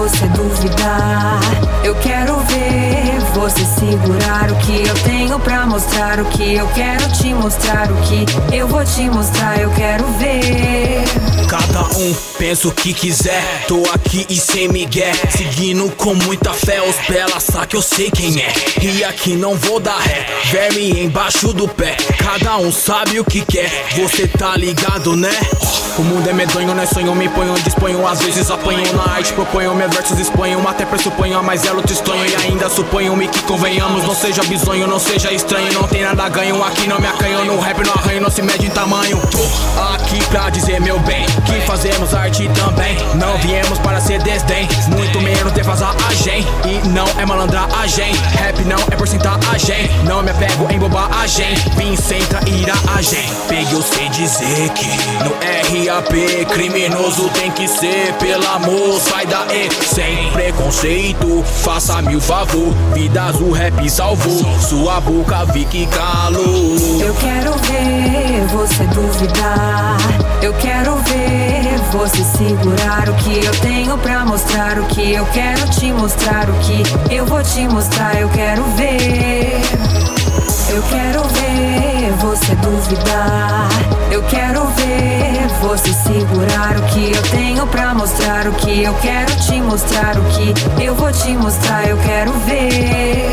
você duvidar. Eu quero ver você segurar o que eu tenho pra mostrar. O que eu quero te mostrar, o que eu vou te mostrar, eu quero ver. Cada um pensa o que quiser, tô aqui e sem migué, seguindo com muita fé, os bela saca eu sei quem é. E aqui não vou dar ré, verme embaixo do pé, cada um sabe o que quer, você tá ligado né? O mundo é medonho, não é sonho, me ponho, disponho, às vezes apanho na arte, proponho, meus versos exponho, até pressuponho, mas ela te estonho e ainda suponho-me que convenhamos, não seja bizonho, não seja estranho, não tem nada ganho, aqui não me acanho, no rap não arranho, não se mede em tamanho. Tô aqui pra dizer meu bem, que fazemos arte também, não viemos para ser desdém, muito menos defasar a gente, e não é malandragem, rap não é porcentagem, não me apego em bobagem, vim sem trair a gente, peguei eu sei dizer que no RAP criminoso tem que ser, pelo amor sai daí, sem preconceito, faça-me o favor, vidas o rap salvou, sua boca vi que calou. Eu quero ver você duvidar, eu quero ver você segurar o que eu tenho pra mostrar, o que eu quero te mostrar, o que eu vou te mostrar, eu quero ver. Eu quero ver você duvidar, eu quero ver você segurar o que eu tenho pra mostrar, o que eu quero te mostrar, o que eu vou te mostrar, eu quero ver.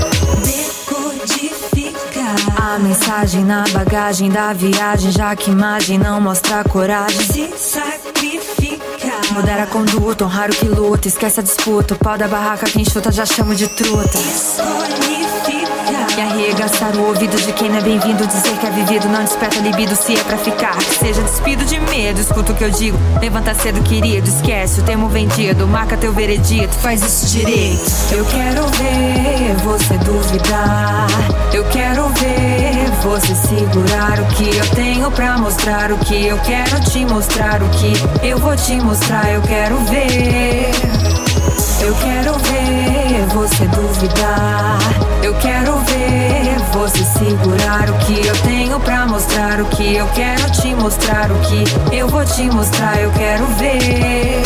A mensagem na bagagem da viagem, já que imagem não mostra coragem, se sacrifica. Mudar a conduta, honrar o que luta, esquece a disputa, o pau da barraca quem chuta já chamo de truta. E arregaçar o ouvido de quem não é bem-vindo, dizer que é vivido não desperta libido, se é pra ficar, que seja despido de medo, escuta o que eu digo, levanta cedo querido, esquece o termo vendido, marca teu veredito, faz isso direito. Eu quero ver você duvidar, eu quero ver você segurar o que eu tenho pra mostrar, o que eu quero te mostrar, o que eu vou te mostrar, eu quero ver. Eu quero ver você duvidar, eu quero ver você segurar o que eu tenho pra mostrar, o que eu quero te mostrar, o que eu vou te mostrar, eu quero ver.